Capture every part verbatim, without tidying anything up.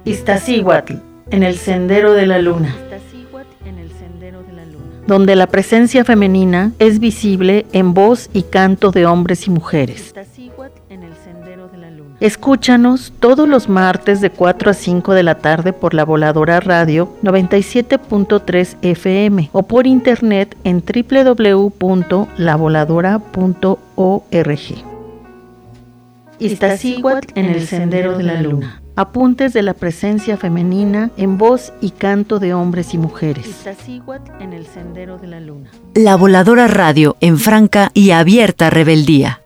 Iztaccíhuatl, en el Sendero de la Luna, donde la presencia femenina es visible en voz y canto de hombres y mujeres. Escúchanos todos los martes de cuatro a cinco de la tarde por La Voladora Radio noventa y siete punto tres F M o por internet en doble u doble u doble u punto la voladora punto org. Iztaccíhuatl en el Sendero de la Luna. Apuntes de la presencia femenina en voz y canto de hombres y mujeres. Iztaccíhuatl en el Sendero de la Luna. La Voladora Radio en franca y abierta rebeldía.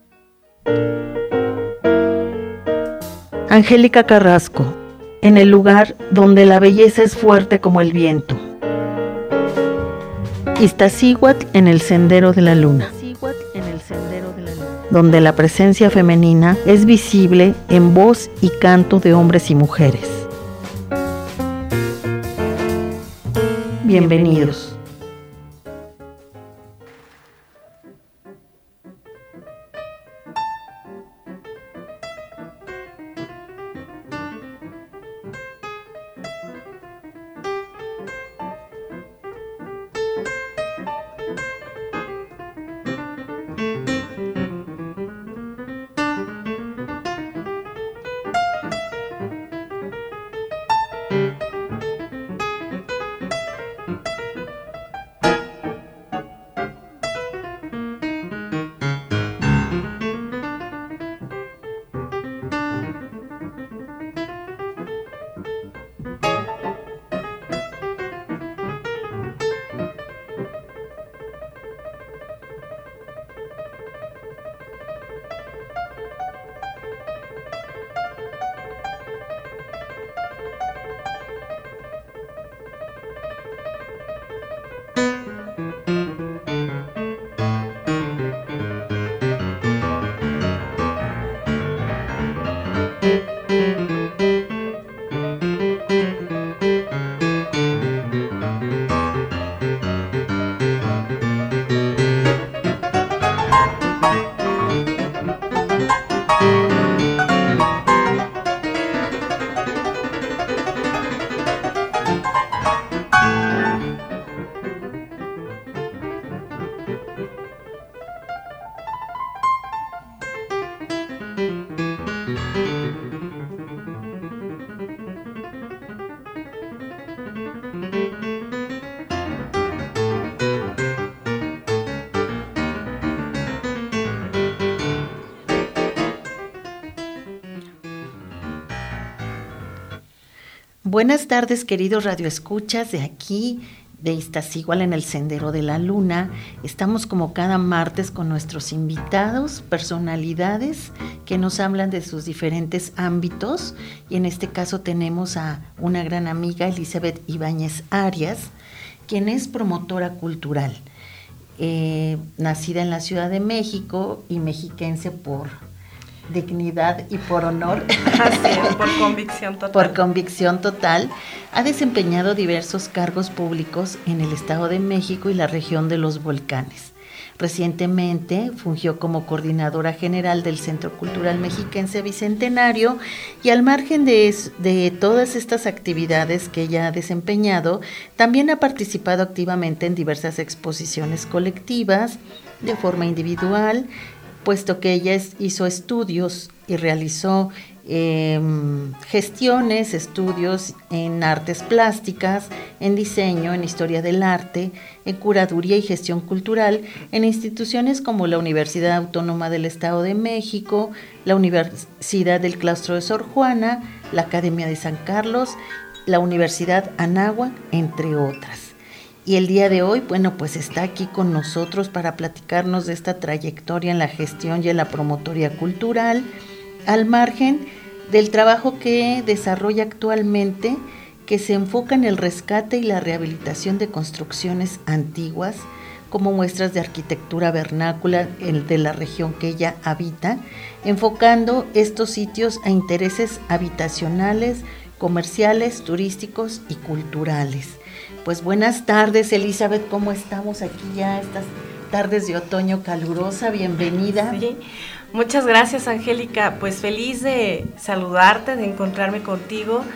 Angélica Carrasco, en el lugar donde la belleza es fuerte como el viento. Iztaccíhuatl en el Sendero de la Luna, donde la presencia femenina es visible en voz y canto de hombres y mujeres. Bienvenidos. Buenas tardes, queridos radioescuchas de aquí, de Iztaccíhuatl en el Sendero de la Luna. Estamos como cada martes con nuestros invitados, personalidades que nos hablan de sus diferentes ámbitos. Y en este caso tenemos a una gran amiga, Elizabeth Ibáñez Arias, quien es promotora cultural, eh, nacida en la Ciudad de México y mexiquense por dignidad y por honor. Así es, por convicción total. Por convicción total. Ha desempeñado diversos cargos públicos en el Estado de México y la región de los Volcanes. Recientemente fungió como coordinadora general del Centro Cultural Mexiquense Bicentenario y al margen de, es, de todas estas actividades que ella ha desempeñado, también ha participado activamente en diversas exposiciones colectivas, de forma individual, puesto que ella es, hizo estudios y realizó eh, gestiones, estudios en artes plásticas, en diseño, en historia del arte, en curaduría y gestión cultural, en instituciones como la Universidad Autónoma del Estado de México, la Universidad del Claustro de Sor Juana, la Academia de San Carlos, la Universidad Anáhuac, entre otras. Y el día de hoy, bueno, pues está aquí con nosotros para platicarnos de esta trayectoria en la gestión y en la promotoría cultural, al margen del trabajo que desarrolla actualmente, que se enfoca en el rescate y la rehabilitación de construcciones antiguas, como muestras de arquitectura vernácula de la región que ella habita, enfocando estos sitios a intereses habitacionales, comerciales, turísticos y culturales. Pues buenas tardes, Elizabeth, ¿cómo estamos aquí ya estas tardes de otoño calurosa? Bienvenida. Sí, muchas gracias, Angélica, pues feliz de saludarte, de encontrarme contigo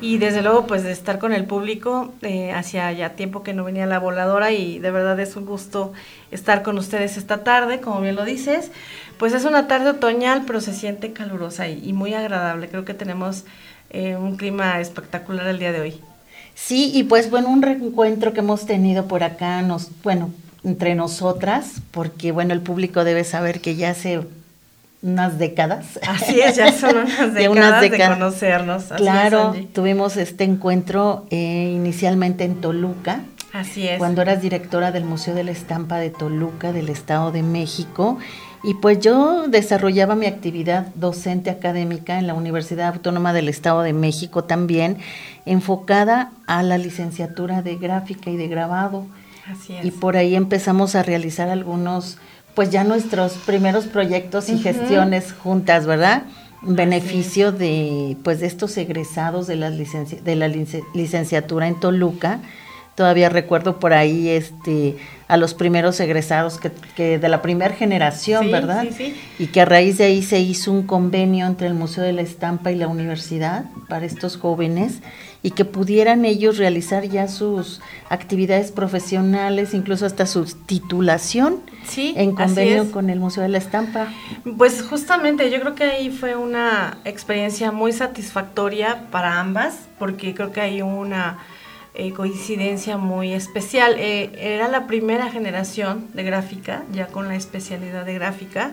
y desde luego pues de estar con el público. Eh, hacía ya tiempo que no venía la voladora y de verdad es un gusto estar con ustedes esta tarde, como bien lo dices. Pues es una tarde otoñal, pero se siente calurosa y, y muy agradable. Creo que tenemos eh, un clima espectacular el día de hoy. Sí, y pues bueno, un reencuentro que hemos tenido por acá, nos, bueno, entre nosotras, porque bueno, el público debe saber que ya hace unas décadas. Así es, ya son unas décadas de, unas décadas, de conocernos. Así claro, es, tuvimos este encuentro eh, inicialmente en Toluca. Así es. Cuando eras directora del Museo de la Estampa de Toluca, del Estado de México. Y pues yo desarrollaba mi actividad docente académica en la Universidad Autónoma del Estado de México también, enfocada a la licenciatura de gráfica y de grabado. Así es. Y por ahí empezamos a realizar algunos, pues ya nuestros primeros proyectos y uh-huh. gestiones juntas, ¿verdad? En beneficio es. de, pues de estos egresados de la, licenci- de la lic- licenciatura en Toluca. Todavía recuerdo por ahí este a los primeros egresados que, que de la primera generación, sí, ¿verdad? Sí, sí. Y que a raíz de ahí se hizo un convenio entre el Museo de la Estampa y la universidad para estos jóvenes y que pudieran ellos realizar ya sus actividades profesionales, incluso hasta su titulación sí, en convenio con el Museo de la Estampa. Pues justamente yo creo que ahí fue una experiencia muy satisfactoria para ambas, porque creo que hay una Eh, coincidencia muy especial. Eh, era la primera generación de gráfica, ya con la especialidad de gráfica,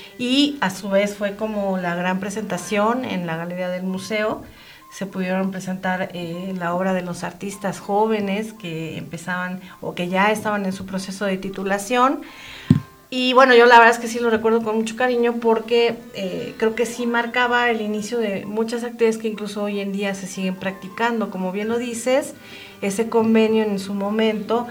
y a su vez fue como la gran presentación en la galería del museo. Se pudieron presentar eh, la obra de los artistas jóvenes que empezaban o que ya estaban en su proceso de titulación. Y bueno, yo la verdad es que sí lo recuerdo con mucho cariño porque eh, creo que sí marcaba el inicio de muchas actividades que incluso hoy en día se siguen practicando. Como bien lo dices, ese convenio en su momento,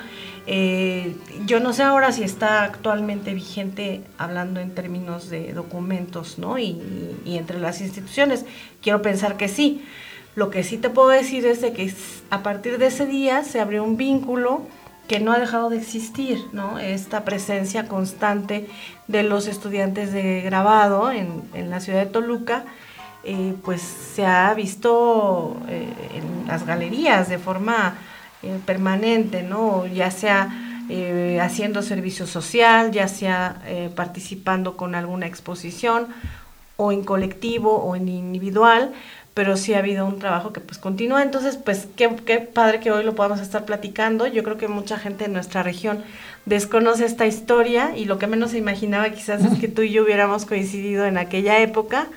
eh, yo no sé ahora si está actualmente vigente hablando en términos de documentos, ¿no? Y, y entre las instituciones, quiero pensar que sí. Lo que sí te puedo decir es de que a partir de ese día se abrió un vínculo que no ha dejado de existir, ¿no? Esta presencia constante de los estudiantes de grabado en, en la ciudad de Toluca, eh, pues se ha visto eh, en las galerías de forma eh, permanente, ¿no? Ya sea eh, haciendo servicio social, ya sea eh, participando con alguna exposición, o en colectivo o en individual, pero sí ha habido un trabajo que pues continúa. Entonces pues qué, qué padre que hoy lo podamos estar platicando. Yo creo que mucha gente en nuestra región desconoce esta historia y lo que menos se imaginaba quizás es que tú y yo hubiéramos coincidido en aquella época,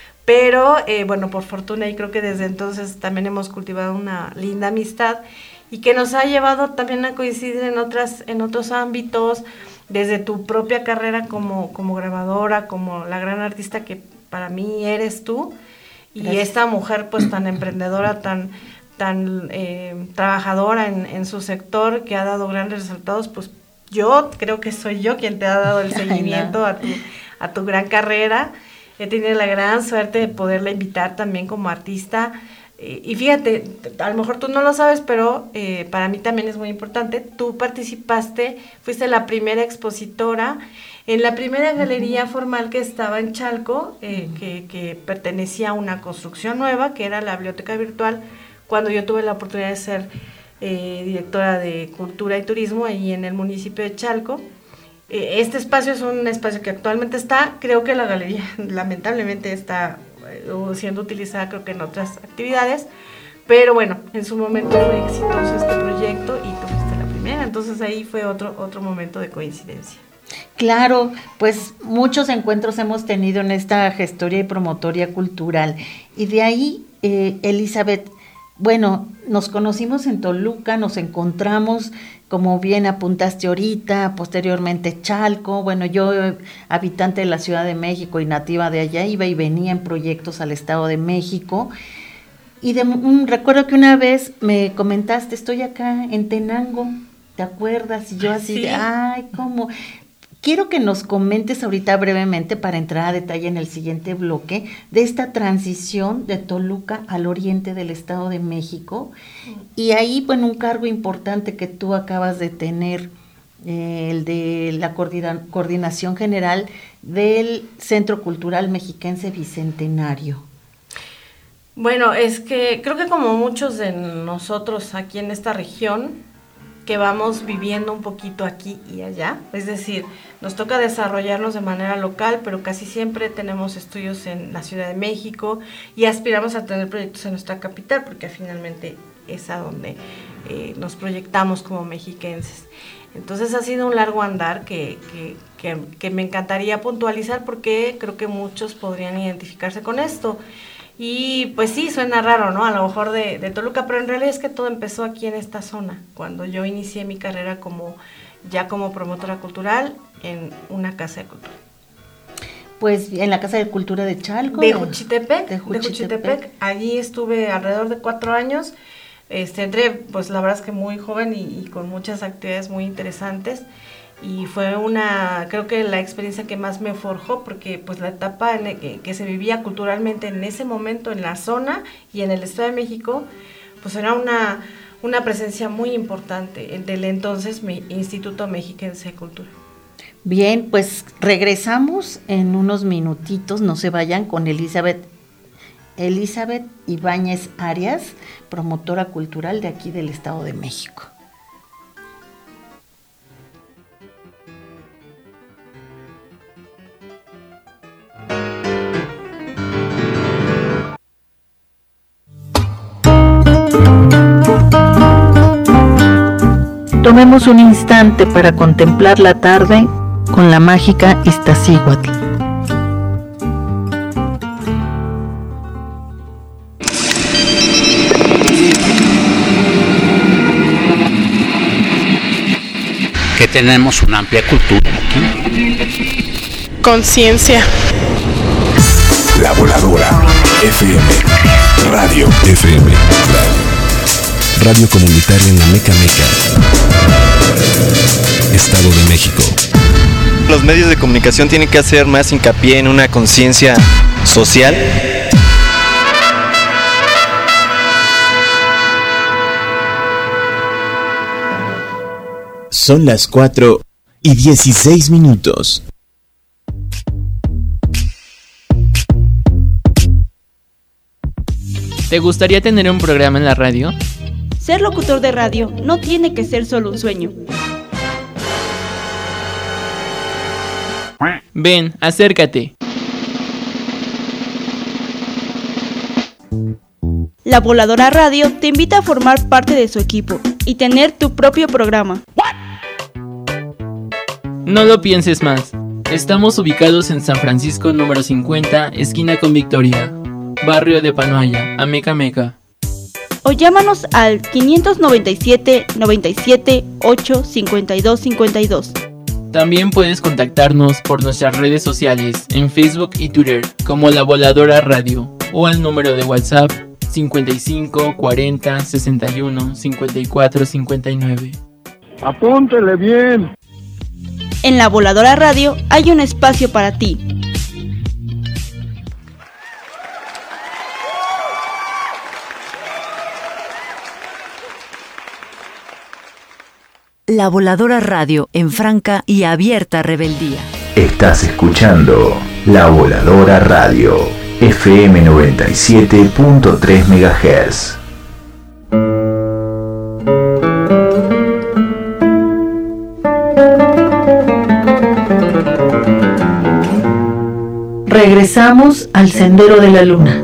pero eh, bueno, por fortuna, y creo que desde entonces también hemos cultivado una linda amistad y que nos ha llevado también a coincidir en otras, en otros ámbitos, desde tu propia carrera como, como grabadora, como la gran artista que para mí eres tú. Y Gracias. Esta mujer pues tan emprendedora, tan, tan eh, trabajadora en, en su sector, que ha dado grandes resultados, pues yo creo que soy yo quien te ha dado el seguimiento a tu, a tu gran carrera. He tenido la gran suerte de poderla invitar también como artista. Eh, y fíjate, a lo mejor tú no lo sabes, pero eh, para mí también es muy importante. Tú participaste, fuiste la primera expositora en la primera galería formal que estaba en Chalco, eh, que, que pertenecía a una construcción nueva, que era la Biblioteca Virtual, cuando yo tuve la oportunidad de ser eh, directora de Cultura y Turismo ahí en el municipio de Chalco. Eh, este espacio es un espacio que actualmente está, creo que la galería lamentablemente está eh, siendo utilizada creo que en otras actividades, pero bueno, en su momento fue exitoso este proyecto y tú fuiste la primera, entonces ahí fue otro, otro momento de coincidencia. Claro, pues muchos encuentros hemos tenido en esta gestoría y promotoria cultural y de ahí, eh, Elizabeth, bueno, nos conocimos en Toluca, nos encontramos, como bien apuntaste ahorita, posteriormente Chalco, bueno, yo habitante de la Ciudad de México y nativa de allá, iba y venía en proyectos al Estado de México y de, um, recuerdo que una vez me comentaste, estoy acá en Tenango, ¿te acuerdas? Y yo así, sí. de, ay, ¿cómo? Quiero que nos comentes ahorita brevemente, para entrar a detalle en el siguiente bloque, de esta transición de Toluca al oriente del Estado de México. Y ahí, bueno, un cargo importante que tú acabas de tener, eh, el de la coordina- coordinación general del Centro Cultural Mexiquense Bicentenario. Bueno, es que creo que como muchos de nosotros aquí en esta región, que vamos viviendo un poquito aquí y allá, es decir, nos toca desarrollarnos de manera local, pero casi siempre tenemos estudios en la Ciudad de México y aspiramos a tener proyectos en nuestra capital, porque finalmente es a donde eh, nos proyectamos como mexiquenses. Entonces ha sido un largo andar que, que, que, que me encantaría puntualizar, porque creo que muchos podrían identificarse con esto. Y pues sí, suena raro, ¿no? A lo mejor de, de Toluca, pero en realidad es que todo empezó aquí en esta zona, cuando yo inicié mi carrera como ya como promotora cultural en una casa de cultura. Pues en la Casa de Cultura de Chalco. De Juchitepec, de Juchitepec. de Juchitepec. Allí estuve alrededor de cuatro años. Este, entré, pues la verdad es que muy joven y, y con muchas actividades muy interesantes. Y fue una, creo que la experiencia que más me forjó, porque pues la etapa en el que, que se vivía culturalmente en ese momento en la zona y en el Estado de México, pues era una, una presencia muy importante del entonces Instituto Mexiquense de Cultura. Bien, pues regresamos en unos minutitos, no se vayan, con Elizabeth, Elizabeth Ibáñez Arias, promotora cultural de aquí del Estado de México. Tomemos un instante para contemplar la tarde con la mágica Iztaccíhuatl. Que tenemos una amplia cultura aquí. Conciencia. La Voladora F M. Radio F M. Radio. Radio comunitaria en la Meca Meca, Estado de México. Los medios de comunicación tienen que hacer más hincapié en una conciencia social. Son las cuatro y dieciséis minutos. ¿Te gustaría tener un programa en la radio? Ser locutor de radio no tiene que ser solo un sueño. Ven, acércate. La Voladora Radio te invita a formar parte de su equipo y tener tu propio programa. No lo pienses más. Estamos ubicados en San Francisco número cincuenta, esquina con Victoria, barrio de Panoaya, Ameca Meca. O llámanos al quinientos noventa y siete, noventa y siete, ocho, cincuenta y dos, cincuenta y dos. También puedes contactarnos por nuestras redes sociales en Facebook y Twitter como La Voladora Radio o al número de WhatsApp cincuenta y cinco, cuarenta, sesenta y uno, cincuenta y cuatro, cincuenta y nueve. Apúntele bien. En La Voladora Radio hay un espacio para ti. La Voladora Radio en franca y abierta rebeldía. Estás escuchando La Voladora Radio, F M noventa y siete punto tres megahertz. Regresamos al Sendero de la Luna.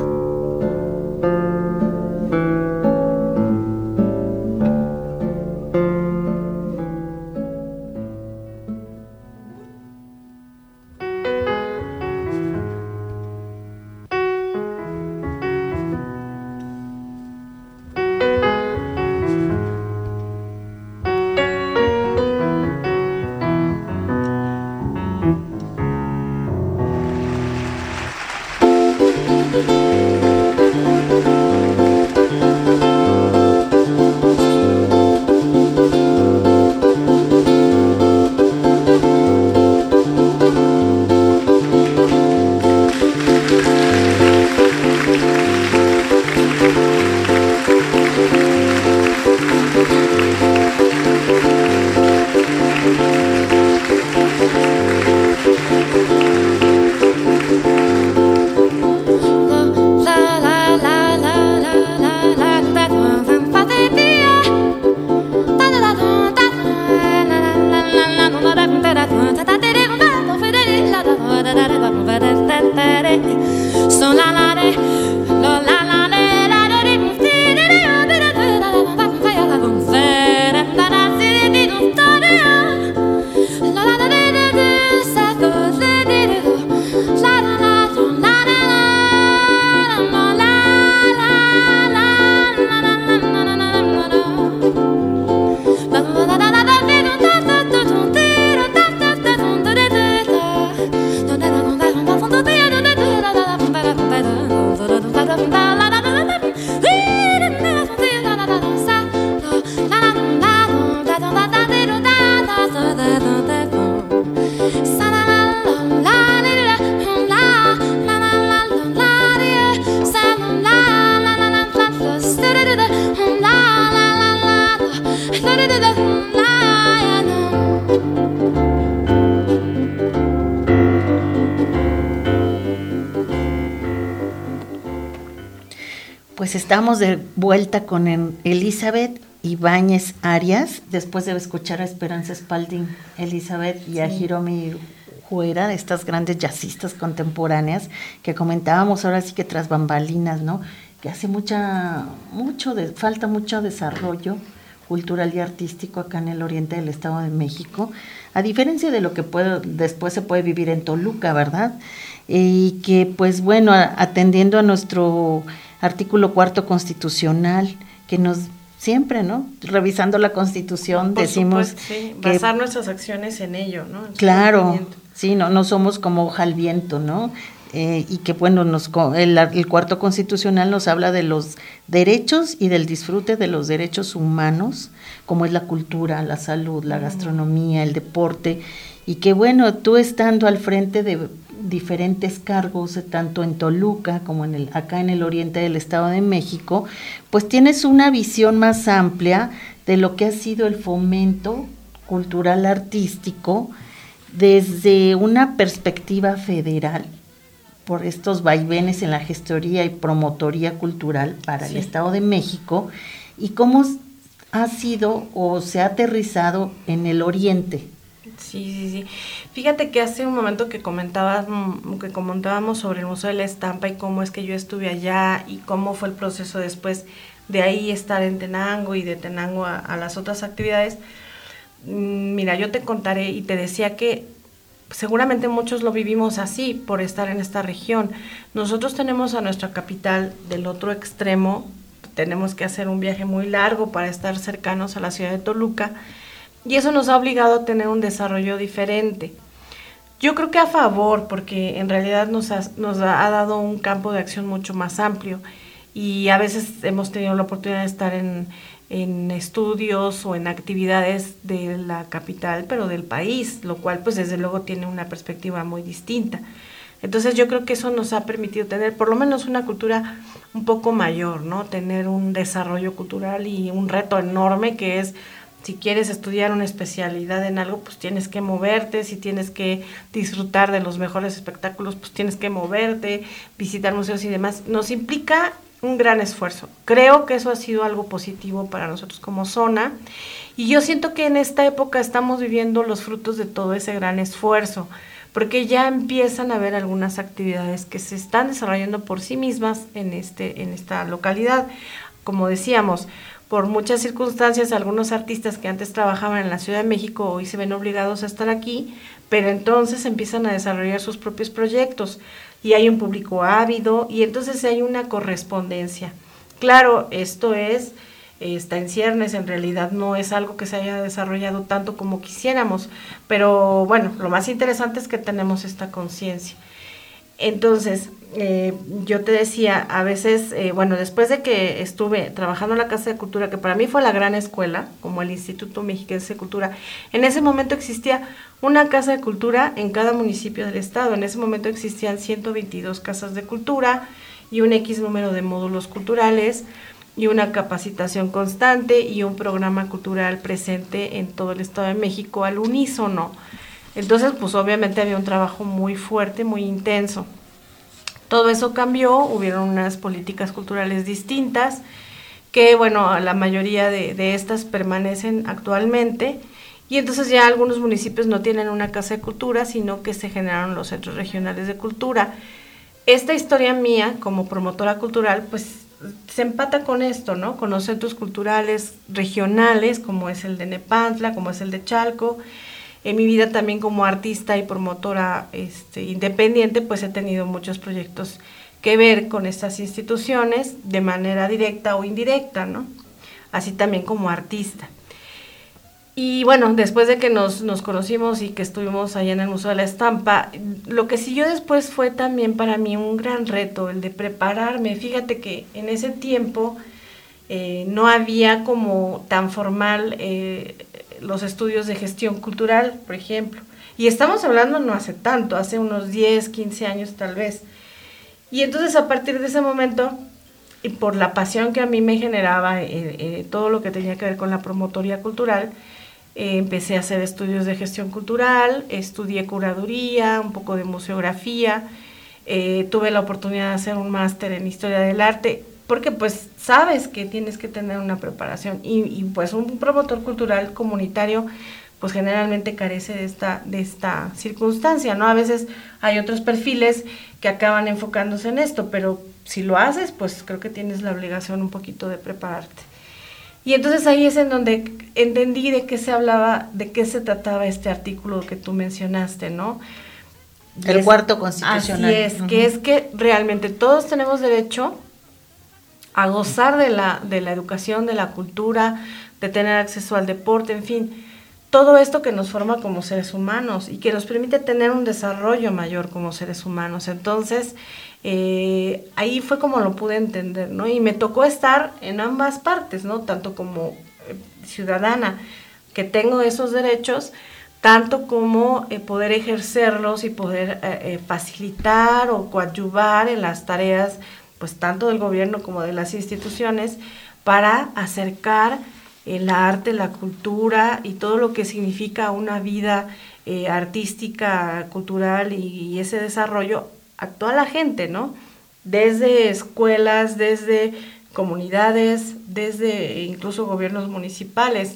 Pues estamos de vuelta con Elizabeth Ibáñez Arias, después de escuchar a Esperanza Spalding, Elizabeth y a sí. Hiromi Juera, estas grandes jazzistas contemporáneas que comentábamos ahora sí que tras bambalinas, ¿no? Que hace mucha, mucho, de, falta mucho desarrollo cultural y artístico acá en el oriente del Estado de México, a diferencia de lo que puede, después se puede vivir en Toluca, ¿verdad? Y que pues bueno, atendiendo a nuestro artículo cuarto constitucional, que nos siempre, ¿no? Revisando la Constitución, Por decimos supuesto, sí. que basar nuestras acciones en ello, ¿no? En claro, sí, no, no somos como hoja al viento, ¿no? Eh, y que bueno, nos el, el cuarto constitucional nos habla de los derechos y del disfrute de los derechos humanos, como es la cultura, la salud, la gastronomía, el deporte, y que bueno, tú estando al frente de diferentes cargos, tanto en Toluca como en el acá en el oriente del Estado de México, pues tienes una visión más amplia de lo que ha sido el fomento cultural artístico desde una perspectiva federal, por estos vaivenes en la gestoría y promotoría cultural para sí. el Estado de México, y cómo ha sido o se ha aterrizado en el oriente. Sí, sí, sí. Fíjate que hace un momento que comentabas, que comentábamos sobre el Museo de la Estampa y cómo es que yo estuve allá y cómo fue el proceso después de ahí estar en Tenango y de Tenango a, a las otras actividades. Mira, yo te contaré y te decía que seguramente muchos lo vivimos así por estar en esta región. Nosotros tenemos a nuestra capital del otro extremo, tenemos que hacer un viaje muy largo para estar cercanos a la ciudad de Toluca, y eso nos ha obligado a tener un desarrollo diferente. Yo creo que a favor, porque en realidad nos ha, nos ha dado un campo de acción mucho más amplio, y a veces hemos tenido la oportunidad de estar en, en estudios o en actividades de la capital, pero del país, lo cual pues desde luego tiene una perspectiva muy distinta. Entonces yo creo que eso nos ha permitido tener por lo menos una cultura un poco mayor, ¿no? Tener un desarrollo cultural y un reto enorme que es, si quieres estudiar una especialidad en algo, pues tienes que moverte, si tienes que disfrutar de los mejores espectáculos, pues tienes que moverte, visitar museos y demás. Nos implica un gran esfuerzo. Creo que eso ha sido algo positivo para nosotros como zona, y yo siento que en esta época estamos viviendo los frutos de todo ese gran esfuerzo, porque ya empiezan a haber algunas actividades que se están desarrollando por sí mismas en este en esta localidad. Como decíamos, por muchas circunstancias, algunos artistas que antes trabajaban en la Ciudad de México hoy se ven obligados a estar aquí, pero entonces empiezan a desarrollar sus propios proyectos y hay un público ávido y entonces hay una correspondencia. Claro, esto es, está en ciernes, en realidad no es algo que se haya desarrollado tanto como quisiéramos, pero bueno, lo más interesante es que tenemos esta conciencia. Entonces, eh, yo te decía, a veces, eh, bueno, después de que estuve trabajando en la Casa de Cultura, que para mí fue la gran escuela, como el Instituto Mexiquense de Cultura, en ese momento existía una Casa de Cultura en cada municipio del estado. En ese momento existían ciento veintidós casas de cultura y un X número de módulos culturales y una capacitación constante y un programa cultural presente en todo el Estado de México al unísono. Entonces, pues obviamente había un trabajo muy fuerte, muy intenso. Todo eso cambió, hubieron unas políticas culturales distintas, que bueno, la mayoría de, de estas permanecen actualmente, y entonces ya algunos municipios no tienen una casa de cultura, sino que se generaron los centros regionales de cultura. esta historia mía como promotora cultural, pues se empata con esto, ¿no? Con los centros culturales regionales, como es el de Nepantla, como es el de Chalco. En mi vida también como artista y promotora este, independiente, pues he tenido muchos proyectos que ver con estas instituciones de manera directa o indirecta, ¿no? Así también como artista. Y bueno, después de que nos, nos conocimos y que estuvimos allá en el Museo de la Estampa, lo que siguió después fue también para mí un gran reto, el de prepararme. Fíjate que en ese tiempo eh, no había como tan formal eh, los estudios de gestión cultural, por ejemplo. Y estamos hablando no hace tanto, hace unos diez, quince años tal vez. Y entonces a partir de ese momento, y por la pasión que a mí me generaba eh, eh, todo lo que tenía que ver con la promotoría cultural, Eh, empecé a hacer estudios de gestión cultural, estudié curaduría, un poco de museografía, eh, tuve la oportunidad de hacer un máster en historia del arte, porque pues sabes que tienes que tener una preparación y, y pues un promotor cultural comunitario pues generalmente carece de esta, de esta circunstancia, ¿no? A veces hay otros perfiles que acaban enfocándose en esto, pero si lo haces pues creo que tienes la obligación un poquito de prepararte. Y entonces ahí es en donde entendí de qué se hablaba, de qué se trataba este artículo que tú mencionaste, ¿no? El es, cuarto constitucional. Así es, uh-huh. que es que realmente todos tenemos derecho a gozar de la, de la educación, de la cultura, de tener acceso al deporte, en fin, todo esto que nos forma como seres humanos y que nos permite tener un desarrollo mayor como seres humanos. Entonces, Eh, ahí fue como lo pude entender, ¿no? Y me tocó estar en ambas partes, ¿no? Tanto como eh, ciudadana, que tengo esos derechos, tanto como eh, poder ejercerlos y poder eh, eh, facilitar o coadyuvar en las tareas, pues tanto del gobierno como de las instituciones, para acercar el arte, la cultura y todo lo que significa una vida eh, artística, cultural y, y ese desarrollo a toda la gente, ¿no? Desde escuelas, desde comunidades, desde incluso gobiernos municipales.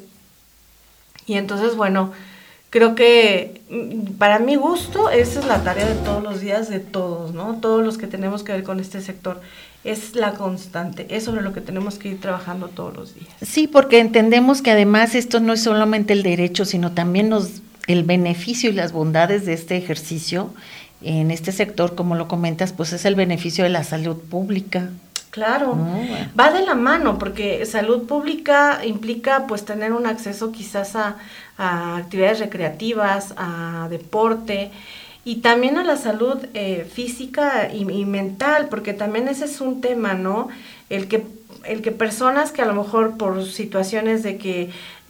Y entonces, bueno, creo que para mi gusto esa es la tarea de todos los días de todos, ¿no? Todos los que tenemos que ver con este sector. Es la constante, es sobre lo que tenemos que ir trabajando todos los días. Sí, porque entendemos que además esto no es solamente el derecho, sino también nos, el beneficio y las bondades de este ejercicio en este sector, como lo comentas, pues es el beneficio de la salud pública. Claro, no, bueno. Va de la mano, porque salud pública implica pues tener un acceso quizás a, a actividades recreativas, a deporte y también a la salud eh, física y, y mental, porque también ese es un tema, ¿no? El que el que personas que a lo mejor por situaciones de que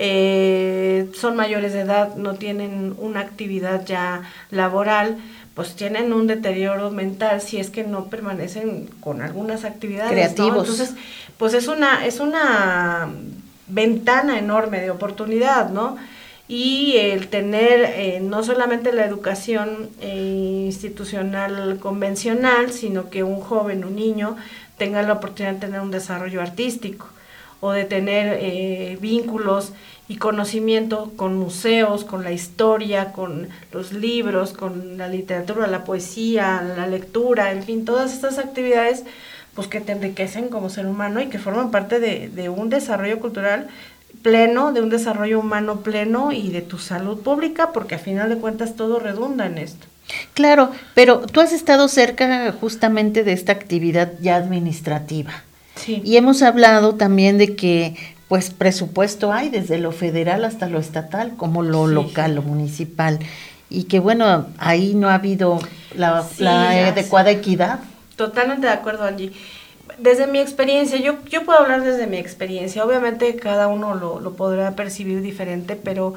eh, son mayores de edad, no tienen una actividad ya laboral, pues tienen un deterioro mental si es que no permanecen con algunas actividades creativos, ¿no? Entonces, pues es una es una ventana enorme de oportunidad, ¿no? Y el tener eh, no solamente la educación eh, institucional convencional, sino que un joven, un niño, tenga la oportunidad de tener un desarrollo artístico o de tener eh, vínculos y conocimiento con museos, con la historia, con los libros, con la literatura, la poesía, la lectura, en fin, todas estas actividades pues que te enriquecen como ser humano y que forman parte de, de un desarrollo cultural pleno, de un desarrollo humano pleno y de tu salud pública, porque a final de cuentas todo redunda en esto. Claro, pero tú has estado cerca justamente de esta actividad ya administrativa. Sí. Y hemos hablado también de que pues presupuesto hay desde lo federal hasta lo estatal, como lo sí, local, sí. lo municipal, y que bueno, ahí no ha habido la, sí, la adecuada equidad. Totalmente de acuerdo, Angie. Desde mi experiencia, yo, yo puedo hablar desde mi experiencia, obviamente cada uno lo, lo podrá percibir diferente, pero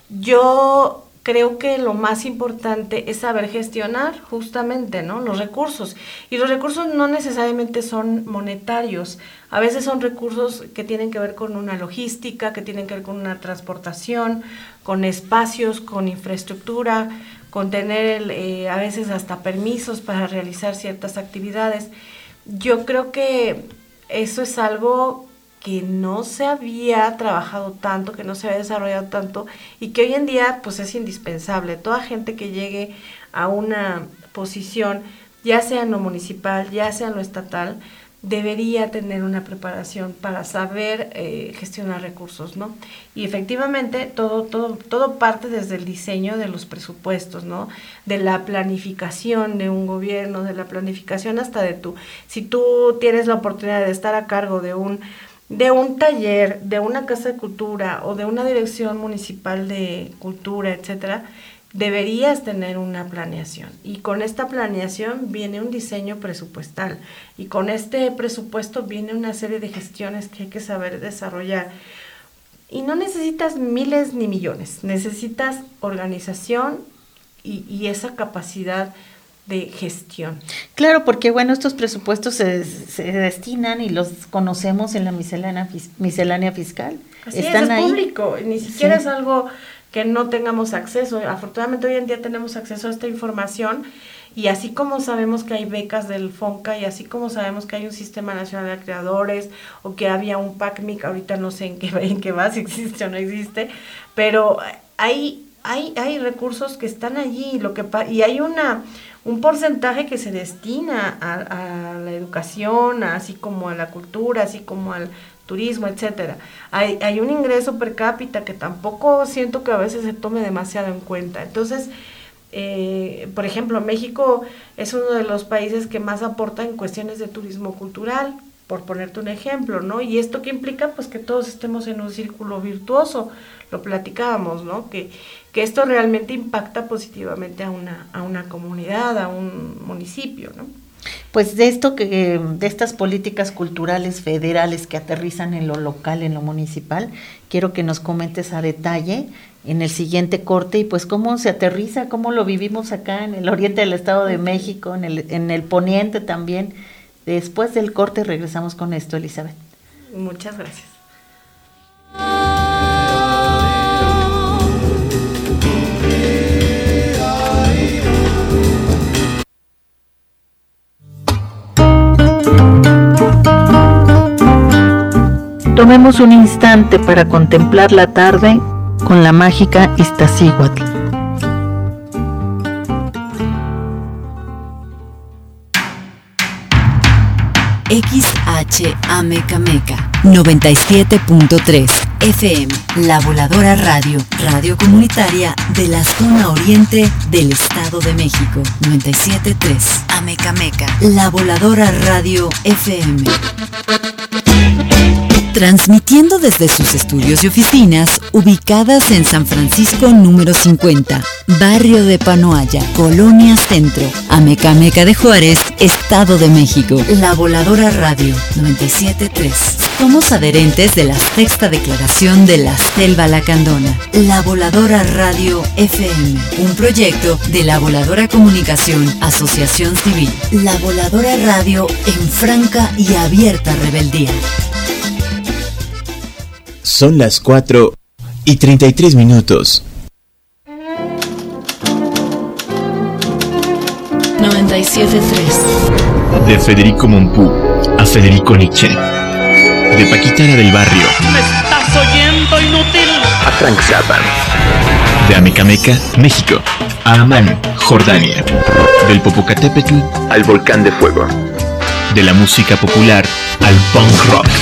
yo creo que lo más importante es saber gestionar justamente, ¿no? Los recursos. Y los recursos no necesariamente son monetarios. A veces son recursos que tienen que ver con una logística, que tienen que ver con una transportación, con espacios, con infraestructura, con tener eh, a veces hasta permisos para realizar ciertas actividades. Yo creo que eso es algo que no se había trabajado tanto, que no se había desarrollado tanto y que hoy en día pues es indispensable. Toda gente que llegue a una posición ya sea en lo municipal, ya sea en lo estatal, debería tener una preparación para saber eh, gestionar recursos, ¿no? Y efectivamente todo, todo, todo parte desde el diseño de los presupuestos, ¿no? De la planificación de un gobierno, de la planificación hasta de tu, si tú tienes la oportunidad de estar a cargo de un, de un taller, de una casa de cultura o de una dirección municipal de cultura, etcétera, deberías tener una planeación, y con esta planeación viene un diseño presupuestal, y con este presupuesto viene una serie de gestiones que hay que saber desarrollar, y no necesitas miles ni millones, necesitas organización y, y esa capacidad de gestión. Claro, porque bueno, estos presupuestos se, se destinan y los conocemos en la miscelánea, miscelánea fiscal. Así Están es, es ahí. público, ni siquiera Sí. es algo que no tengamos acceso. Afortunadamente hoy en día tenemos acceso a esta información, y así como sabemos que hay becas del FONCA, y así como sabemos que hay un Sistema Nacional de Creadores, o que había un PACMIC, ahorita no sé en qué, en qué va, si existe o no existe, pero hay, hay, hay recursos que están allí, lo que y hay una un porcentaje que se destina a, a la educación, así como a la cultura, así como al turismo, etcétera. Hay, hay un ingreso per cápita que tampoco siento que a veces se tome demasiado en cuenta. Entonces, eh, por ejemplo, México es uno de los países que más aporta en cuestiones de turismo cultural, por ponerte un ejemplo, ¿no? Y esto que implica, pues, que todos estemos en un círculo virtuoso. Lo platicábamos, ¿no? Que, que esto realmente impacta positivamente a una, a una comunidad, a un municipio, ¿no? Pues de esto que de estas políticas culturales federales que aterrizan en lo local, en lo municipal, quiero que nos comentes a detalle en el siguiente corte, y pues cómo se aterriza, cómo lo vivimos acá en el oriente del Estado de México, en el, en el poniente también. Después del corte regresamos con esto, Elizabeth. Muchas gracias. Tomemos un instante para contemplar la tarde con la mágica Iztaccíhuatl. X H Amecameca noventa y siete punto tres F M, La Voladora Radio, radio comunitaria de la zona oriente del Estado de México. noventa y siete punto tres Amecameca, La Voladora Radio F M. Transmitiendo desde sus estudios y oficinas ubicadas en San Francisco número cincuenta, barrio de Panoaya, Colonia Centro, Amecameca de Juárez, Estado de México. La Voladora Radio noventa y siete punto tres. Somos adherentes de la sexta declaración de la Selva Lacandona. La Voladora Radio F M, un proyecto de La Voladora Comunicación, Asociación Civil. La Voladora Radio en franca y abierta rebeldía. Son las cuatro y treinta y tres minutos. noventa y siete punto tres. De Federico Mompou a Federico Nietzsche. De Paquitana del Barrio. ¿Me estás oyendo, inútil? A Frank Zappa. De Amecameca, México, a Amán, Jordania. Del Popocatépetl al Volcán de Fuego. De la música popular al punk rock.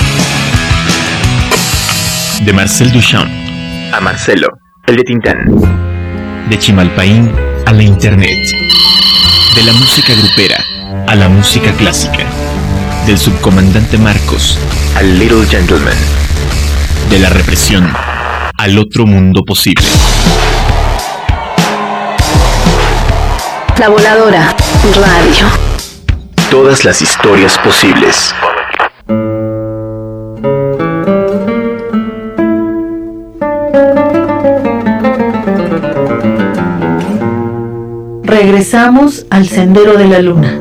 De Marcel Duchamp a Marcelo, el de Tintán. De Chimalpaín a la internet. De la música grupera a la música clásica. Del subcomandante Marcos al Little Gentleman. De la represión al otro mundo posible. La Voladora Radio. Todas las historias posibles. Regresamos al Sendero de la Luna.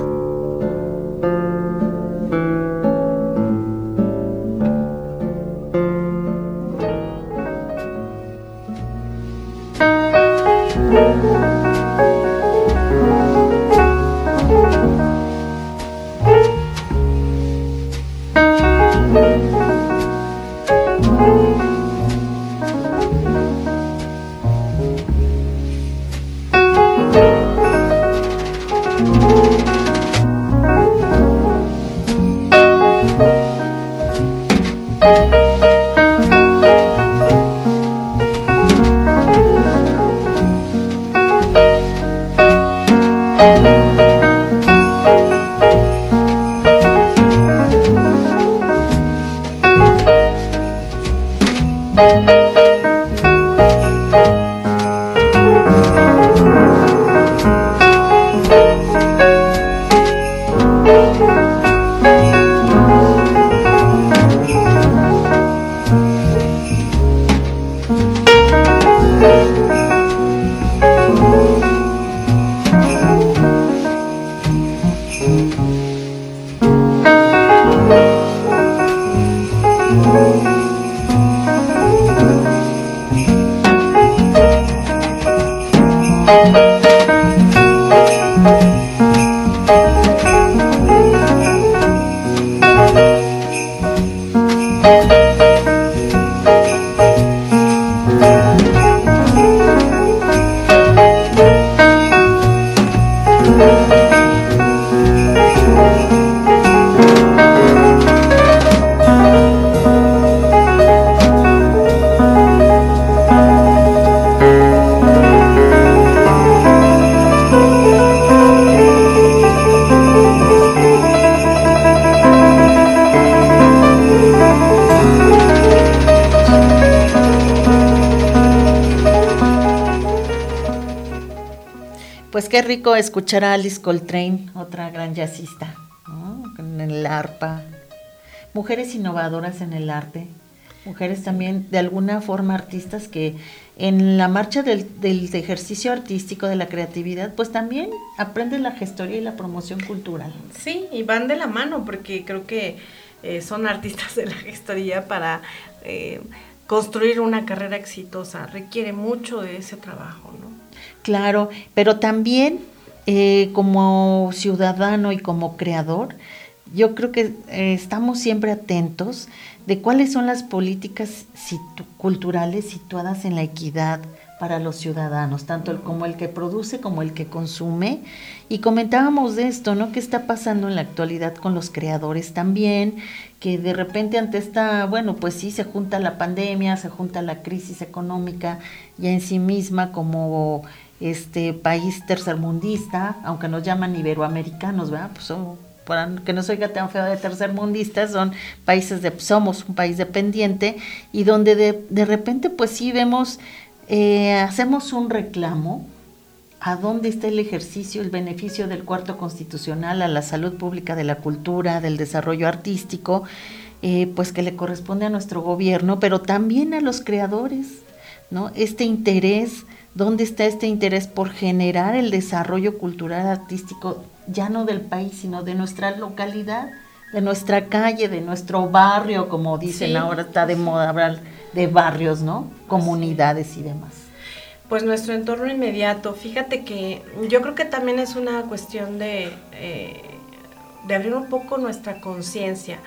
Pues qué rico escuchar a Alice Coltrane, otra gran jazzista, ¿no? En el arpa. Mujeres innovadoras en el arte, mujeres también de alguna forma artistas que en la marcha del, del ejercicio artístico, de la creatividad, pues también aprenden la gestoría y la promoción cultural. Sí, y van de la mano, porque creo que eh, son artistas de la gestoría para eh, construir una carrera exitosa. Requiere mucho de ese trabajo, ¿no? Claro, pero también eh, como ciudadano y como creador, yo creo que eh, estamos siempre atentos de cuáles son las políticas situ- culturales situadas en la equidad para los ciudadanos, tanto el, como el que produce como el que consume. Y comentábamos de esto, ¿no? ¿Qué está pasando en la actualidad con los creadores también? Que de repente ante esta, bueno, pues sí, se junta la pandemia, se junta la crisis económica ya en sí misma como este país tercermundista, aunque nos llaman iberoamericanos, ¿verdad? Pues son, para que no se oiga tan feo de tercermundistas, son países de, somos un país dependiente, y donde de, de repente pues sí vemos, eh, hacemos un reclamo a dónde está el ejercicio, el beneficio del cuarto constitucional a la salud pública de la cultura, del desarrollo artístico, eh, pues que le corresponde a nuestro gobierno, pero también a los creadores, ¿no? Este interés, ¿dónde está este interés por generar el desarrollo cultural artístico, ya no del país, sino de nuestra localidad, de nuestra calle, de nuestro barrio, como dicen, sí, ahora está de moda hablar de barrios, ¿no? Comunidades y demás. Pues nuestro entorno inmediato, fíjate que yo creo que también es una cuestión de, eh, de abrir un poco nuestra conciencia.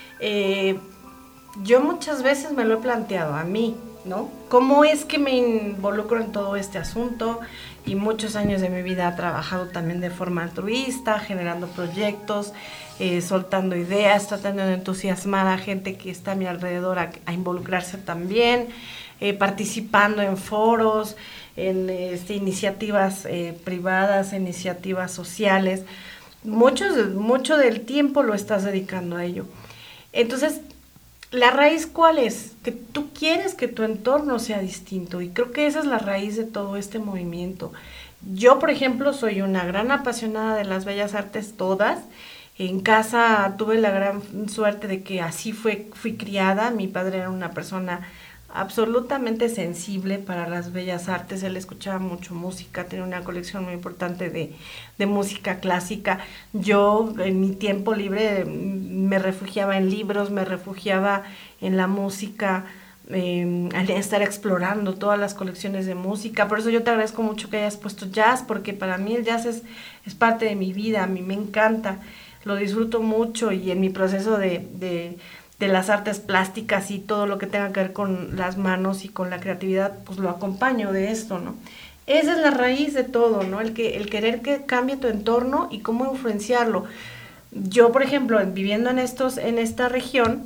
Eh, yo muchas veces me lo he planteado a mí, ¿no? ¿Cómo es que me involucro en todo este asunto? Y muchos años de mi vida he trabajado también de forma altruista, generando proyectos, eh, soltando ideas, tratando de entusiasmar a gente que está a mi alrededor a, a involucrarse también, eh, participando en foros, en este, iniciativas eh, privadas, iniciativas sociales. Muchos, mucho del tiempo lo estás dedicando a ello. Entonces, ¿la raíz cuál es? Que tú quieres que tu entorno sea distinto, y creo que esa es la raíz de todo este movimiento. Yo, por ejemplo, soy una gran apasionada de las bellas artes todas. En casa tuve la gran suerte de que así fue, fui criada. Mi padre era una persona absolutamente sensible para las bellas artes. Él escuchaba mucho música, tenía una colección muy importante de, de música clásica. Yo en mi tiempo libre me refugiaba en libros, me refugiaba en la música, eh, al estar explorando todas las colecciones de música. Por eso yo te agradezco mucho que hayas puesto jazz, porque para mí el jazz es, es parte de mi vida, a mí me encanta, lo disfruto mucho, y en mi proceso de... de de las artes plásticas y todo lo que tenga que ver con las manos y con la creatividad, pues lo acompaño de esto, ¿no? Esa es la raíz de todo, ¿no? El que el querer que cambie tu entorno y cómo influenciarlo. Yo, por ejemplo, viviendo en estos en esta región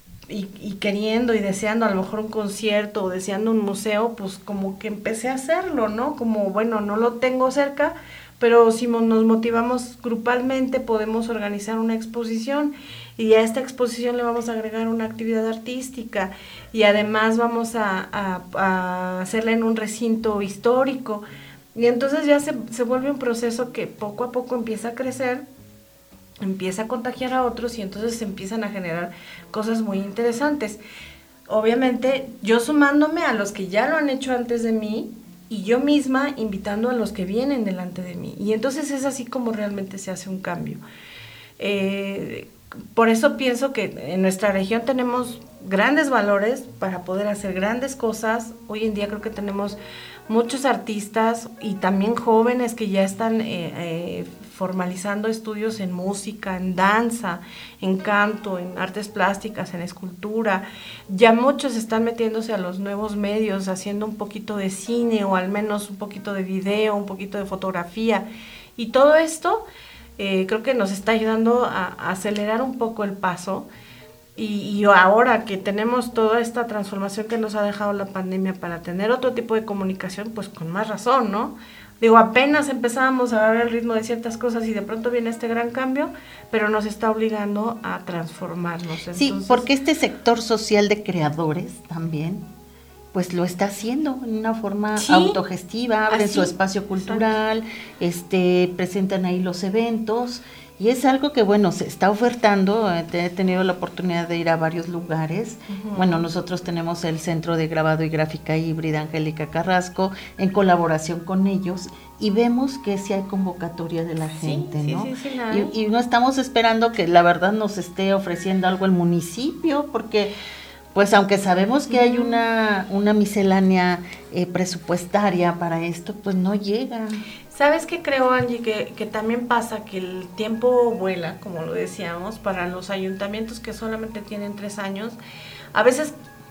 y, y queriendo y deseando a lo mejor un concierto o deseando un museo, pues como que empecé a hacerlo, ¿no? Como, bueno, no lo tengo cerca, pero si nos motivamos grupalmente podemos organizar una exposición, y a esta exposición le vamos a agregar una actividad artística, y además vamos a, a, a hacerla en un recinto histórico, y entonces ya se, se vuelve un proceso que poco a poco empieza a crecer, empieza a contagiar a otros, y entonces se empiezan a generar cosas muy interesantes. Obviamente yo sumándome a los que ya lo han hecho antes de mí, y yo misma invitando a los que vienen delante de mí, y entonces es así como realmente se hace un cambio. Eh, por eso pienso que en nuestra región tenemos grandes valores para poder hacer grandes cosas. Hoy en día creo que tenemos muchos artistas y también jóvenes que ya están eh, eh, formalizando estudios en música, en danza, en canto, en artes plásticas, en escultura. Ya muchos están metiéndose a los nuevos medios, haciendo un poquito de cine, o al menos un poquito de video, un poquito de fotografía. Y todo esto eh, creo que nos está ayudando a, a acelerar un poco el paso. Y, y ahora que tenemos toda esta transformación que nos ha dejado la pandemia para tener otro tipo de comunicación, pues con más razón, ¿no? Digo, apenas empezábamos a ver el ritmo de ciertas cosas y de pronto viene este gran cambio, pero nos está obligando a transformarnos. Entonces, sí, porque este sector social de creadores también pues lo está haciendo en una forma sí, autogestiva, abren así, su espacio cultural, exacto. este presentan ahí los eventos, y es algo que, bueno, se está ofertando. He tenido la oportunidad de ir a varios lugares. Uh-huh. Bueno, nosotros tenemos el Centro de Grabado y Gráfica Híbrida Angélica Carrasco, en colaboración con ellos, y vemos que sí hay convocatoria de la gente, sí, ¿no? Sí, sí, sí, la y, y no estamos esperando que la verdad nos esté ofreciendo algo el municipio, porque pues aunque sabemos que hay una, una miscelánea eh, presupuestaria para esto, pues no llega. ¿Sabes qué creo, Angie? Que, que también pasa que el tiempo vuela, como lo decíamos, para los ayuntamientos que solamente tienen tres años. A veces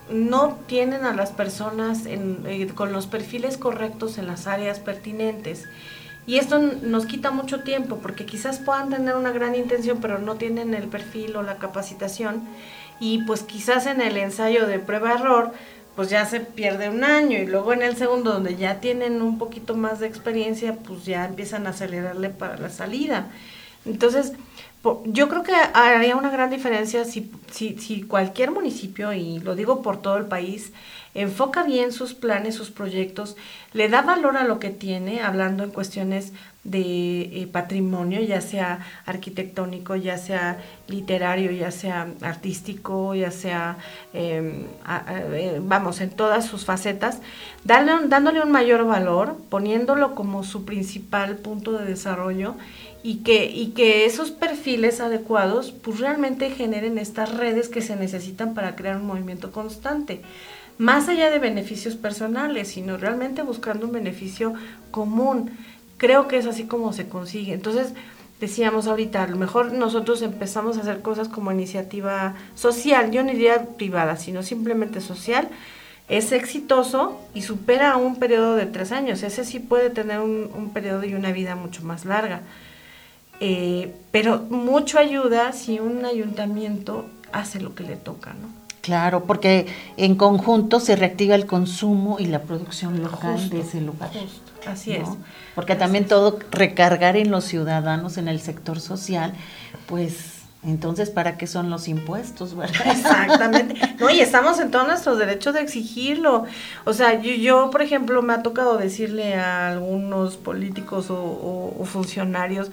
no tienen a las personas en, eh, con los perfiles correctos en las áreas pertinentes. Y esto nos quita mucho tiempo, porque quizás puedan tener una gran intención, pero no tienen el perfil o la capacitación. Y pues quizás en el ensayo de prueba-error, pues ya se pierde un año, y luego en el segundo, donde ya tienen un poquito más de experiencia, pues ya empiezan a acelerarle para la salida. Entonces, yo creo que haría una gran diferencia si, si, si cualquier municipio, y lo digo por todo el país, enfoca bien sus planes, sus proyectos, le da valor a lo que tiene, hablando en cuestiones de eh, patrimonio, ya sea arquitectónico, ya sea literario, ya sea artístico, ya sea, eh, a, a, eh, vamos, en todas sus facetas, darle un, dándole un mayor valor, poniéndolo como su principal punto de desarrollo, y que, y que esos perfiles adecuados pues realmente generen estas redes que se necesitan para crear un movimiento constante, más allá de beneficios personales, sino realmente buscando un beneficio común. Creo que es así como se consigue. Entonces, decíamos ahorita, a lo mejor nosotros empezamos a hacer cosas como iniciativa social, yo no diría privada, sino simplemente social, es exitoso y supera un periodo de tres años. Ese sí puede tener un, un periodo y una vida mucho más larga. Eh, pero mucho ayuda si un ayuntamiento hace lo que le toca, ¿no? Claro, porque en conjunto se reactiva el consumo y la producción local justo, de ese lugar. Justo, así ¿no? es. Porque así también es. todo recargar en los ciudadanos, en el sector social, pues entonces, ¿para qué son los impuestos, verdad? Exactamente. No, y estamos en todos nuestros derechos de exigirlo. O sea, yo, yo por ejemplo, me ha tocado decirle a algunos políticos o, o, o funcionarios,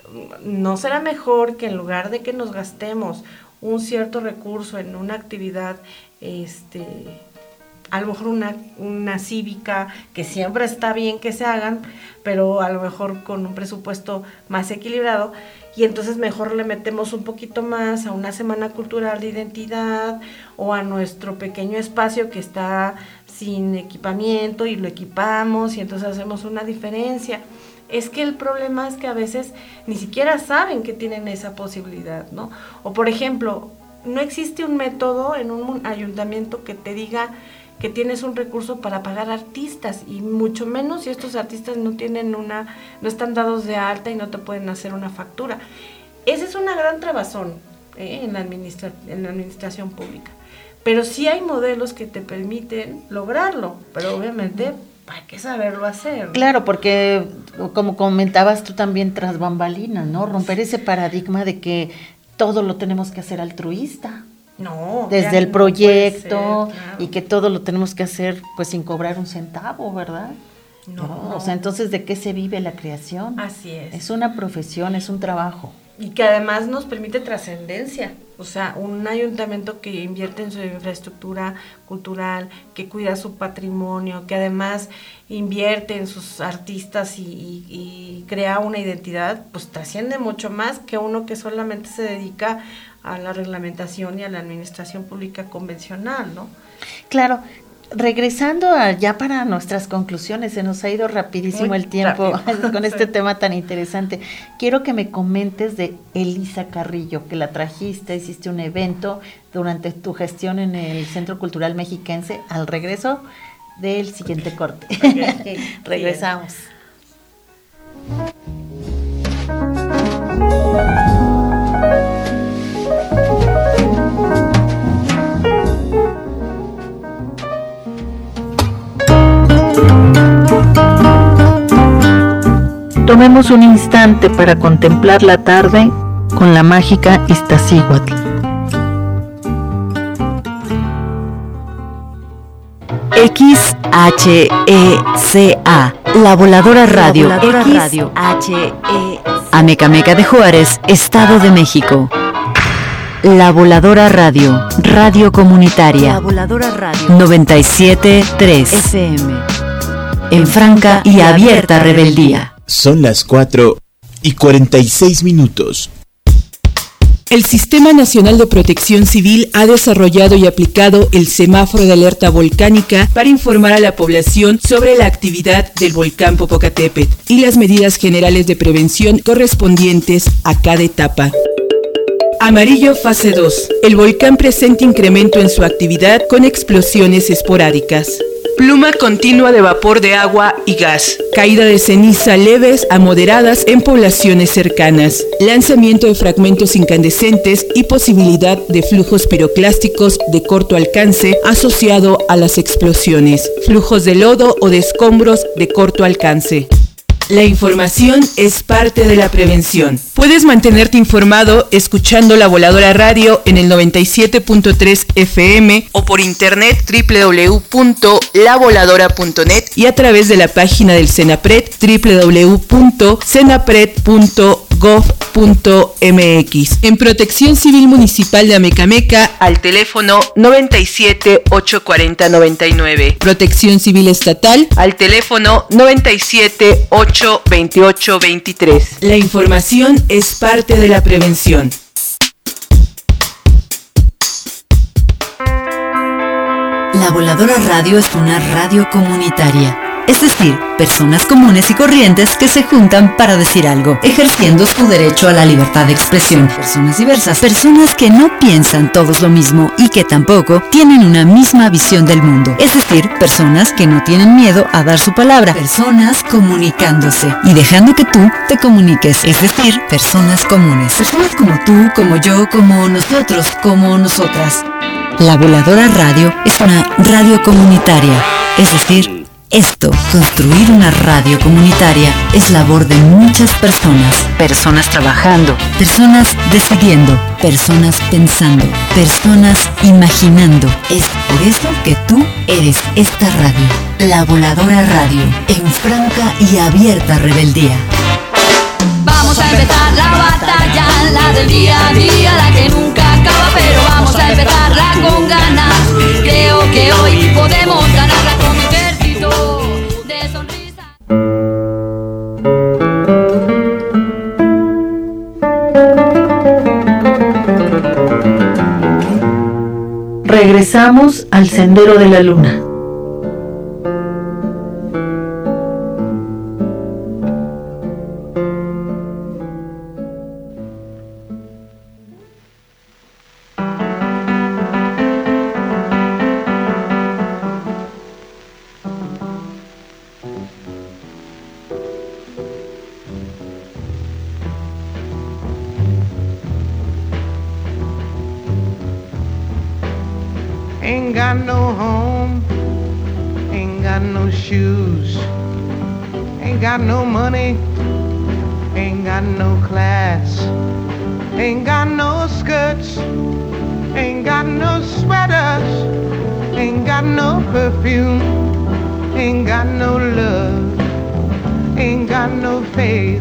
¿no será mejor que en lugar de que nos gastemos un cierto recurso en una actividad, este, a lo mejor una, una cívica, que siempre está bien que se hagan, pero a lo mejor con un presupuesto más equilibrado, y entonces mejor le metemos un poquito más a una semana cultural de identidad, o a nuestro pequeño espacio que está sin equipamiento y lo equipamos, y entonces hacemos una diferencia? Es que el problema es que a veces ni siquiera saben que tienen esa posibilidad, ¿no? O por ejemplo, no existe un método en un ayuntamiento que te diga que tienes un recurso para pagar artistas, y mucho menos si estos artistas no tienen una, no están dados de alta y no te pueden hacer una factura. Esa es una gran trabazón ¿eh? en la administra- en la administración pública. Pero sí hay modelos que te permiten lograrlo, pero obviamente hay que saberlo hacer, ¿no? Claro, porque como comentabas tú también tras bambalinas, ¿no? Romper ese paradigma de que todo lo tenemos que hacer altruista. No. Desde el no proyecto, ser, claro. Y que todo lo tenemos que hacer pues sin cobrar un centavo, ¿verdad? No. no. O sea, entonces, ¿de qué se vive la creación? Así es. Es una profesión, es un trabajo. Y que además nos permite trascendencia. O sea, un ayuntamiento que invierte en su infraestructura cultural, que cuida su patrimonio, que además invierte en sus artistas y, y, y crea una identidad, pues trasciende mucho más que uno que solamente se dedica a la reglamentación y a la administración pública convencional, ¿no? Claro. Regresando a, ya para nuestras conclusiones, se nos ha ido rapidísimo Muy el tiempo rápido. con este sí. tema tan interesante. Quiero que me comentes de Elisa Carrillo, que la trajiste, hiciste un evento durante tu gestión en el Centro Cultural Mexiquense, al regreso del siguiente corte. Okay. Regresamos. Tomemos un instante para contemplar la tarde con la mágica Iztaccíhuatl. X H E C A, La Voladora Radio. La Voladora X Radio. H E Amecameca de Juárez, Estado de México. La Voladora Radio, radio comunitaria. La Voladora Radio. noventa y siete punto tres F M. En franca y abierta rebeldía. Son las cuatro y cuarenta y seis minutos. El Sistema Nacional de Protección Civil ha desarrollado y aplicado el semáforo de alerta volcánica para informar a la población sobre la actividad del volcán Popocatépetl y las medidas generales de prevención correspondientes a cada etapa. Amarillo fase dos. El volcán presenta incremento en su actividad con explosiones esporádicas. Pluma continua de vapor de agua y gas. Caída de ceniza leves a moderadas en poblaciones cercanas. Lanzamiento de fragmentos incandescentes y posibilidad de flujos piroclásticos de corto alcance asociado a las explosiones. Flujos de lodo o de escombros de corto alcance. La información es parte de la prevención. Puedes mantenerte informado escuchando La Voladora Radio en el noventa y siete punto tres F M o por internet doble u doble u doble u punto la voladora punto net y a través de la página del CENAPRED doble u doble u doble u punto cenapred punto gov punto m x. En Protección Civil Municipal de Amecameca al teléfono noventa y siete, ochocientos cuarenta, noventa y nueve. Protección Civil Estatal al teléfono noventa y siete, ochocientos veintiocho, veintitrés. La información es parte de la prevención. La Voladora Radio es una radio comunitaria. Es decir, personas comunes y corrientes que se juntan para decir algo, ejerciendo su derecho a la libertad de expresión. Personas diversas, personas que no piensan todos lo mismo y que tampoco tienen una misma visión del mundo. Es decir, personas que no tienen miedo a dar su palabra. Personas comunicándose y dejando que tú te comuniques. Es decir, personas comunes. Personas como tú, como yo, como nosotros, como nosotras. La Voladora Radio es una radio comunitaria. Es decir, esto, construir una radio comunitaria, es labor de muchas personas. Personas trabajando, personas decidiendo, personas pensando, personas imaginando. Es por eso que tú eres esta radio, La Voladora Radio, en franca y abierta rebeldía. Vamos a empezar la batalla, la del día a día, la que nunca acaba, pero vamos a empezarla con ganas. Creo que hoy podemos ganarla con un ejército de sonrisas. Regresamos al Sendero de la Luna. Ain't got no home, ain't got no shoes, ain't got no money, ain't got no class, ain't got no skirts, ain't got no sweaters, ain't got no perfume, ain't got no love, ain't got no faith.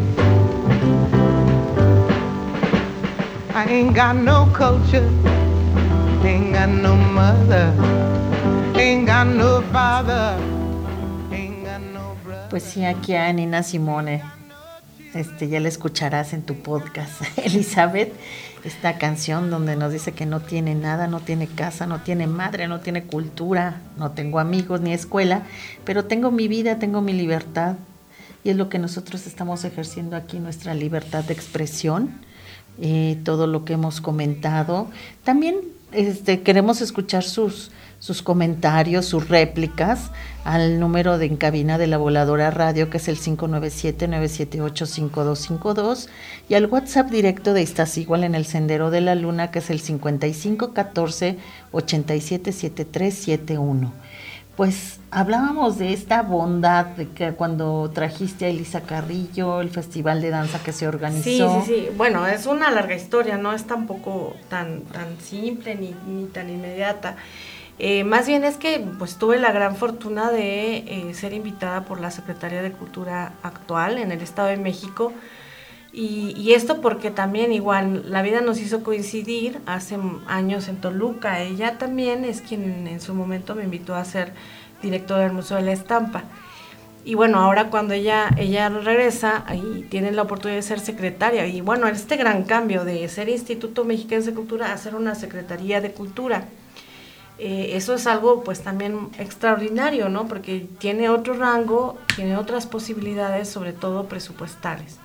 I ain't got no culture, ain't got no mother, ain't got no father, ain't got no brother. Pues sí, aquí a Nina Simone, este, ya la escucharás en tu podcast, Elizabeth, esta canción donde nos dice que no tiene nada, no tiene casa, no tiene madre, no tiene cultura, no tengo amigos ni escuela, pero tengo mi vida, tengo mi libertad, y es lo que nosotros estamos ejerciendo aquí, nuestra libertad de expresión, eh, todo lo que hemos comentado. También Este, queremos escuchar sus, sus comentarios, sus réplicas al número de en cabina de La Voladora Radio, que es el cinco nueve siete, nueve siete ocho, cinco dos cinco dos, y al WhatsApp directo de Estás Igual en el Sendero de la Luna, que es el cincuenta y cinco catorce, ochenta y siete, setenta y tres setenta y uno. Pues hablábamos de esta bondad de que cuando trajiste a Elisa Carrillo, el festival de danza que se organizó. Sí, sí, sí. Bueno, es una larga historia, no es tampoco tan, tan simple ni, ni tan inmediata. Eh, más bien es que pues tuve la gran fortuna de eh, ser invitada por la Secretaría de Cultura actual en el Estado de México, y, y esto porque también igual la vida nos hizo coincidir hace años en Toluca. Ella también es quien en su momento me invitó a ser directora del Museo de la Estampa. Y bueno, ahora cuando ella, ella regresa y tiene la oportunidad de ser secretaria, y bueno, este gran cambio de ser Instituto Mexiquense de Cultura a ser una Secretaría de Cultura, eh, eso es algo pues también extraordinario, ¿no? Porque tiene otro rango, tiene otras posibilidades, sobre todo presupuestales.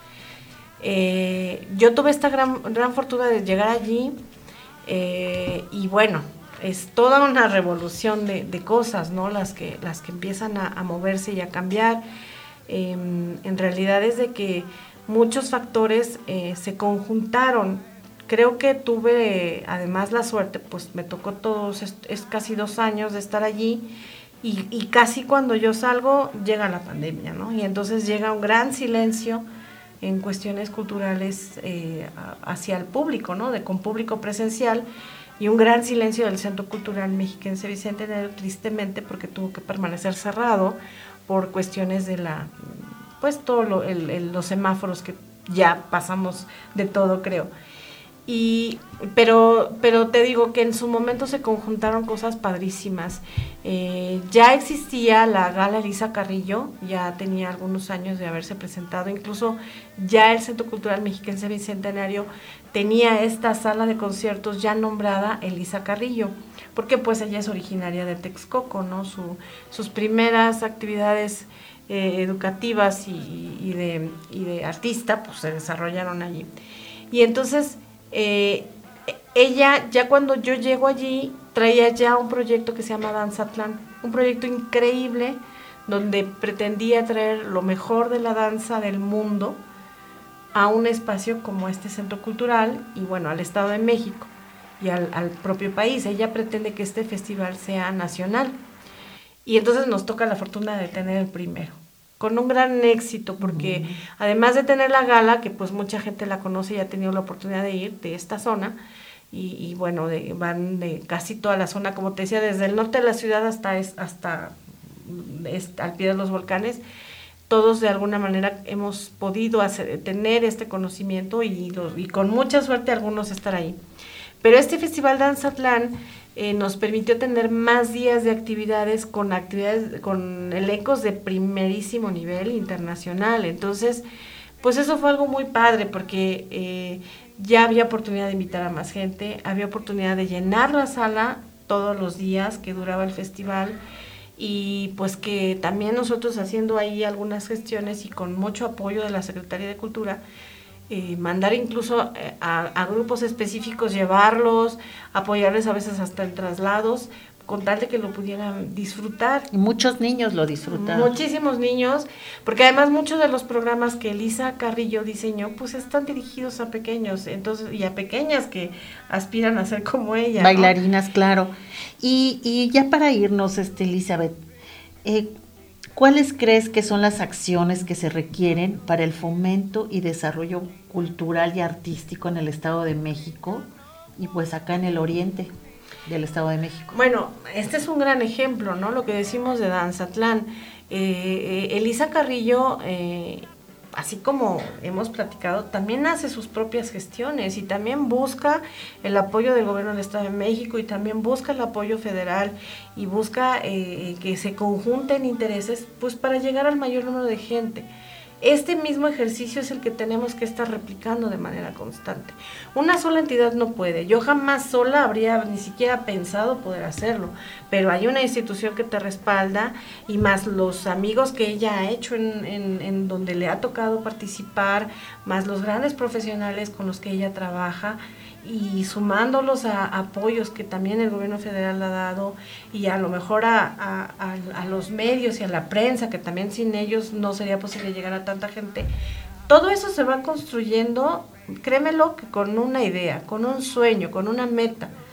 Eh, yo tuve esta gran, gran fortuna de llegar allí, eh, y bueno, es toda una revolución de, de cosas, ¿no? Las que, las que empiezan a, a moverse y a cambiar. Eh, en realidad es de que muchos factores eh, se conjuntaron. Creo que tuve además la suerte, pues me tocó todos, es, es casi dos años de estar allí, y, y casi cuando yo salgo llega la pandemia, ¿no? Y entonces llega un gran silencio en cuestiones culturales eh, hacia el público, ¿no? De, con público presencial, y un gran silencio del Centro Cultural Mexiquense Bicentenario, tristemente, porque tuvo que permanecer cerrado por cuestiones de la, pues todo lo, el, el, los semáforos, que ya pasamos de todo, creo. Y, pero, pero te digo que en su momento se conjuntaron cosas padrísimas. Eh, ya existía la Gala Elisa Carrillo, ya tenía algunos años de haberse presentado, incluso ya el Centro Cultural Mexiquense Bicentenario tenía esta sala de conciertos ya nombrada Elisa Carrillo, porque pues ella es originaria de Texcoco, ¿no? Su, sus primeras actividades eh, educativas y, y, de, y de artista pues se desarrollaron allí. Y entonces Eh, ella, ya cuando yo llego allí, traía ya un proyecto que se llama Danzatlán, un proyecto increíble donde pretendía traer lo mejor de la danza del mundo a un espacio como este centro cultural y bueno, al Estado de México y al, al propio país. Ella pretende que este festival sea nacional, y entonces nos toca la fortuna de tener el primero, con un gran éxito, porque uh-huh. además de tener la gala, que pues mucha gente la conoce y ha tenido la oportunidad de ir de esta zona, y, y bueno, de, van de casi toda la zona, como te decía, desde el norte de la ciudad hasta, es, hasta es, al pie de los volcanes, todos de alguna manera hemos podido hacer, tener este conocimiento y, los, y con mucha suerte algunos estar ahí. Pero este Festival Danzatlán Eh, nos permitió tener más días de actividades con actividades con elencos de primerísimo nivel internacional. Entonces, pues eso fue algo muy padre, porque eh, ya había oportunidad de invitar a más gente, había oportunidad de llenar la sala todos los días que duraba el festival, y pues que también nosotros haciendo ahí algunas gestiones y con mucho apoyo de la Secretaría de Cultura, Eh, mandar incluso eh, a, a grupos específicos, llevarlos, apoyarles a veces hasta en traslados, con tal de que lo pudieran disfrutar. Y muchos niños lo disfrutaron. Muchísimos niños, porque además muchos de los programas que Elisa Carrillo diseñó, pues están dirigidos a pequeños, entonces, y a pequeñas que aspiran a ser como ella. Bailarinas, ¿no? claro. Y, y ya para irnos, este, Elizabeth, eh, ¿cuáles crees que son las acciones que se requieren para el fomento y desarrollo cultural y artístico en el Estado de México y pues acá en el oriente del Estado de México? Bueno, este es un gran ejemplo, ¿no? Lo que decimos de Danzatlán. Eh, eh, Elisa Carrillo, eh, así como hemos platicado, también hace sus propias gestiones y también busca el apoyo del gobierno del Estado de México y también busca el apoyo federal y busca eh, que se conjunten intereses pues para llegar al mayor número de gente. Este mismo ejercicio es el que tenemos que estar replicando de manera constante. Una sola entidad no puede. Yo jamás sola habría ni siquiera pensado poder hacerlo, pero hay una institución que te respalda y más los amigos que ella ha hecho en, en, en donde le ha tocado participar, más los grandes profesionales con los que ella trabaja, y sumándolos a, a apoyos que también el gobierno federal ha dado, y a lo mejor a, a, a, a los medios y a la prensa, que también sin ellos no sería posible llegar a tanta gente. Todo eso se va construyendo, créemelo, que con una idea, con un sueño, con una meta.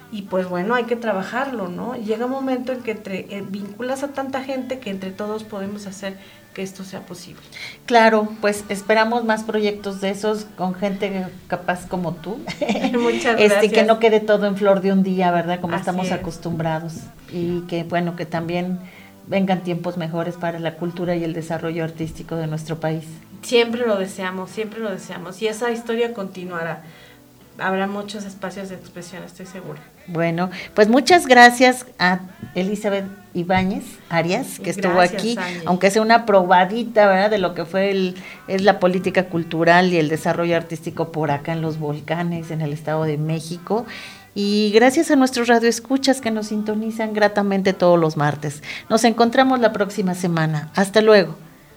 y pues bueno, hay que trabajarlo, ¿no? Llega un momento en que entre, eh, vinculas a tanta gente que entre todos podemos hacer que esto sea posible. Claro, pues esperamos más proyectos de esos con gente capaz como tú. Muchas este, gracias. Que no quede todo en flor de un día, ¿verdad? Como Así estamos es. acostumbrados. Y que bueno, que también vengan tiempos mejores para la cultura y el desarrollo artístico de nuestro país. Siempre lo deseamos, siempre lo deseamos. Y esa historia continuará. Habrá muchos espacios de expresión, estoy segura. Bueno, pues muchas gracias a Elizabeth Ibáñez Arias, que estuvo Gracias, aquí, Angie. aunque sea una probadita, ¿verdad?, de lo que fue el, es la política cultural y el desarrollo artístico por acá en los volcanes, en el Estado de México. Y gracias a nuestros radioescuchas que nos sintonizan gratamente todos los martes. Nos encontramos la próxima semana. Hasta luego.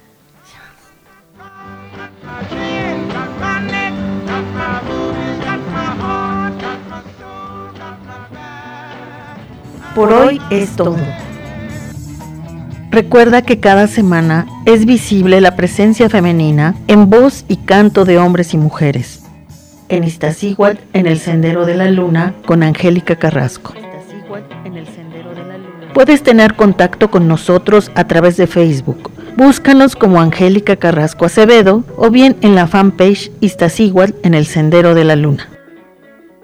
Por hoy es todo. Recuerda que cada semana es visible la presencia femenina en voz y canto de hombres y mujeres. En Iztaccíhuatl, en el Sendero de la Luna, con Angélica Carrasco. Puedes tener contacto con nosotros a través de Facebook. Búscanos como Angélica Carrasco Acevedo o bien en la fanpage Iztaccíhuatl en el Sendero de la Luna.